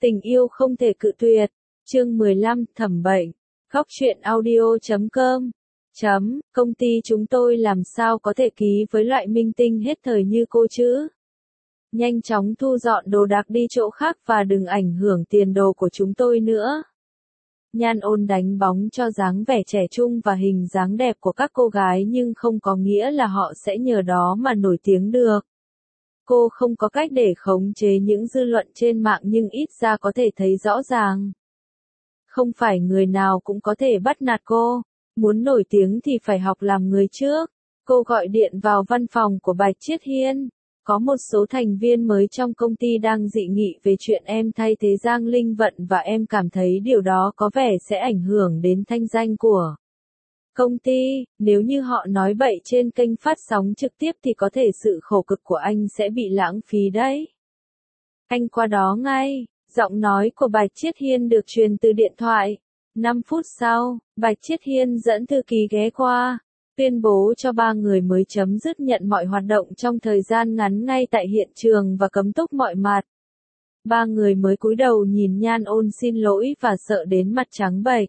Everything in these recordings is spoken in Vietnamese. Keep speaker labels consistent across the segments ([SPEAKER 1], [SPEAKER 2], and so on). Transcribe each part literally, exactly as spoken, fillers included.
[SPEAKER 1] Tình yêu không thể cự tuyệt. Chương mười lăm, thẩm bệnh. Góc truyện audio chấm com. Chấm, công ty chúng tôi làm sao có thể ký với loại minh tinh hết thời như cô chứ? Nhanh chóng thu dọn đồ đạc đi chỗ khác và đừng ảnh hưởng tiền đồ của chúng tôi nữa. Nhan Ôn đánh bóng cho dáng vẻ trẻ trung và hình dáng đẹp của các cô gái nhưng không có nghĩa là họ sẽ nhờ đó mà nổi tiếng được. Cô không có cách để khống chế những dư luận trên mạng nhưng ít ra có thể thấy rõ ràng. Không phải người nào cũng có thể bắt nạt cô. Muốn nổi tiếng thì phải học làm người trước. Cô gọi điện vào văn phòng của Bạch Chiết Hiên. Có một số thành viên mới trong công ty đang dị nghị về chuyện em thay thế Giang Linh Vận và em cảm thấy điều đó có vẻ sẽ ảnh hưởng đến thanh danh của công ty. Nếu như họ nói bậy trên kênh phát sóng trực tiếp thì có thể sự khổ cực của anh sẽ bị lãng phí đấy. Anh qua đó ngay. Giọng nói của Bạch Chiết Hiên được truyền từ điện thoại. năm phút sau, Bạch Chiết Hiên dẫn thư ký ghé qua, tuyên bố cho ba người mới chấm dứt nhận mọi hoạt động trong thời gian ngắn ngay tại hiện trường và cấm túc mọi mặt. Ba người mới cúi đầu nhìn Nhan Ôn xin lỗi và sợ đến mặt trắng bệch.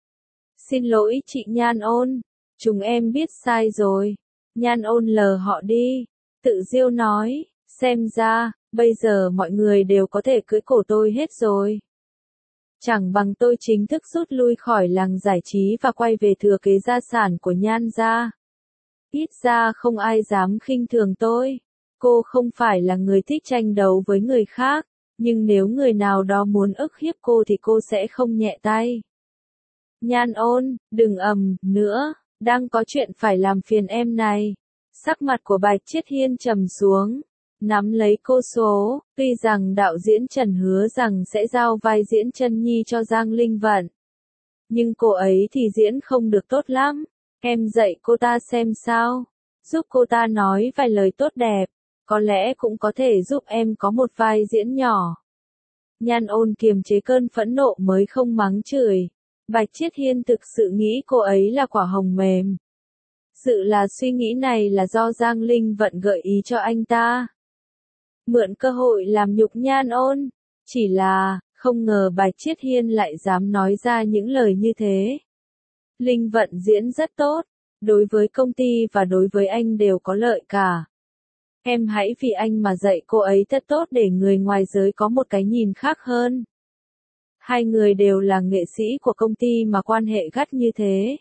[SPEAKER 1] Xin lỗi chị Nhan Ôn, chúng em biết sai rồi. Nhan Ôn lờ họ đi, tự giễu nói, xem ra, bây giờ mọi người đều có thể cưỡi cổ tôi hết rồi. Chẳng bằng tôi chính thức rút lui khỏi làng giải trí và quay về thừa kế gia sản của Nhan gia. Ít ra không ai dám khinh thường tôi. Cô không phải là người thích tranh đấu với người khác, nhưng nếu người nào đó muốn ức hiếp cô thì cô sẽ không nhẹ tay. Nhan Ôn, đừng ầm nữa, đang có chuyện phải làm phiền em này. Sắc mặt của Bạch Chiết Hiên trầm xuống. Nắm lấy cô số, tuy rằng đạo diễn Trần hứa rằng sẽ giao vai diễn Chân Nhi cho Giang Linh Vận. Nhưng cô ấy thì diễn không được tốt lắm. Em dạy cô ta xem sao. Giúp cô ta nói vài lời tốt đẹp. Có lẽ cũng có thể giúp em có một vai diễn nhỏ. Nhan Ôn kiềm chế cơn phẫn nộ mới không mắng chửi. Bạch Chiết Hiên thực sự nghĩ cô ấy là quả hồng mềm. Sự là suy nghĩ này là do Giang Linh Vận gợi ý cho anh ta. Mượn cơ hội làm nhục Nhan Ôn. Chỉ là, không ngờ Bạch Chiết Hiên lại dám nói ra những lời như thế. Linh Vận diễn rất tốt. Đối với công ty và đối với anh đều có lợi cả. Em hãy vì anh mà dạy cô ấy thật tốt để người ngoài giới có một cái nhìn khác hơn. Hai người đều là nghệ sĩ của công ty mà quan hệ gắt như thế.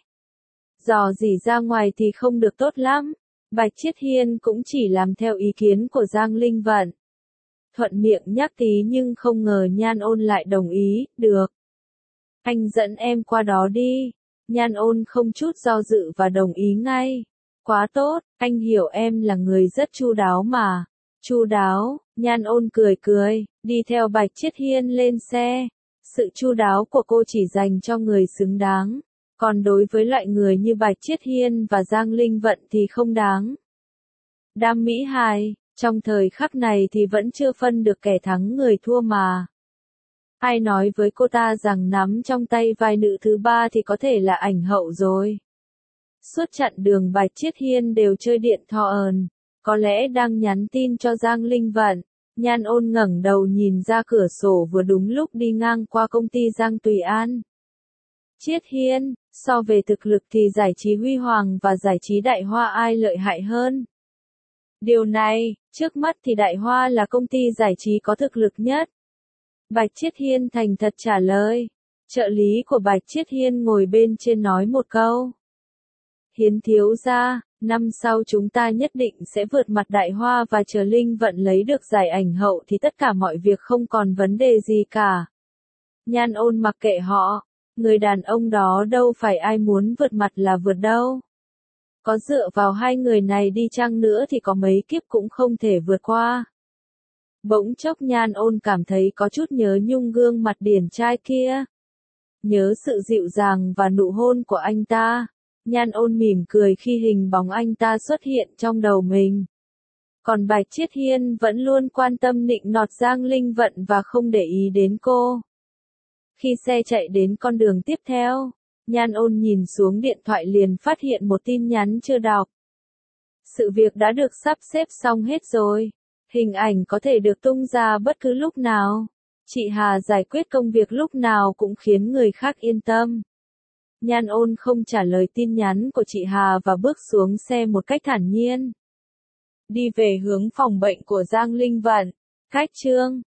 [SPEAKER 1] Dò dỉ ra ngoài thì không được tốt lắm. Bạch Chiết Hiên cũng chỉ làm theo ý kiến của Giang Linh Vận. Thuận miệng nhắc tí nhưng không ngờ Nhan Ôn lại đồng ý, được. Anh dẫn em qua đó đi. Nhan Ôn không chút do dự và đồng ý ngay. Quá tốt, anh hiểu em là người rất chu đáo mà. Chu đáo, Nhan Ôn cười cười, đi theo Bạch Chiết Hiên lên xe. Sự chu đáo của cô chỉ dành cho người xứng đáng. Còn đối với loại người như Bạch Chiết Hiên và Giang Linh Vận thì không đáng. Đam mỹ hài, trong thời khắc này thì vẫn chưa phân được kẻ thắng người thua mà. Ai nói với cô ta rằng nắm trong tay vai nữ thứ ba thì có thể là ảnh hậu rồi. Suốt chặng đường Bạch Chiết Hiên đều chơi điện thoại, có lẽ đang nhắn tin cho Giang Linh Vận. Nhan Ôn ngẩng đầu nhìn ra cửa sổ vừa đúng lúc đi ngang qua công ty Giang Tùy An. Chiết Hiên, so về thực lực thì giải trí Huy Hoàng và giải trí Đại Hoa ai lợi hại hơn? Điều này, trước mắt thì Đại Hoa là công ty giải trí có thực lực nhất. Bạch Chiết Hiên thành thật trả lời. Trợ lý của Bạch Chiết Hiên ngồi bên trên nói một câu. Hiến thiếu gia, năm sau chúng ta nhất định sẽ vượt mặt Đại Hoa và chờ Linh Vận lấy được giải ảnh hậu thì tất cả mọi việc không còn vấn đề gì cả. Nhan Ôn mặc kệ họ. Người đàn ông đó đâu phải ai muốn vượt mặt là vượt đâu. Có dựa vào hai người này đi chăng nữa thì có mấy kiếp cũng không thể vượt qua. Bỗng chốc Nhan Ôn cảm thấy có chút nhớ nhung gương mặt điển trai kia. Nhớ sự dịu dàng và nụ hôn của anh ta. Nhan Ôn mỉm cười khi hình bóng anh ta xuất hiện trong đầu mình. Còn Bạch Chiết Hiên vẫn luôn quan tâm nịnh nọt Giang Linh Vận và không để ý đến cô. Khi xe chạy đến con đường tiếp theo, Nhan Ôn nhìn xuống điện thoại liền phát hiện một tin nhắn chưa đọc. Sự việc đã được sắp xếp xong hết rồi. Hình ảnh có thể được tung ra bất cứ lúc nào. Chị Hà giải quyết công việc lúc nào cũng khiến người khác yên tâm. Nhan Ôn không trả lời tin nhắn của chị Hà và bước xuống xe một cách thản nhiên. Đi về hướng phòng bệnh của Giang Linh Vận. Khách trương.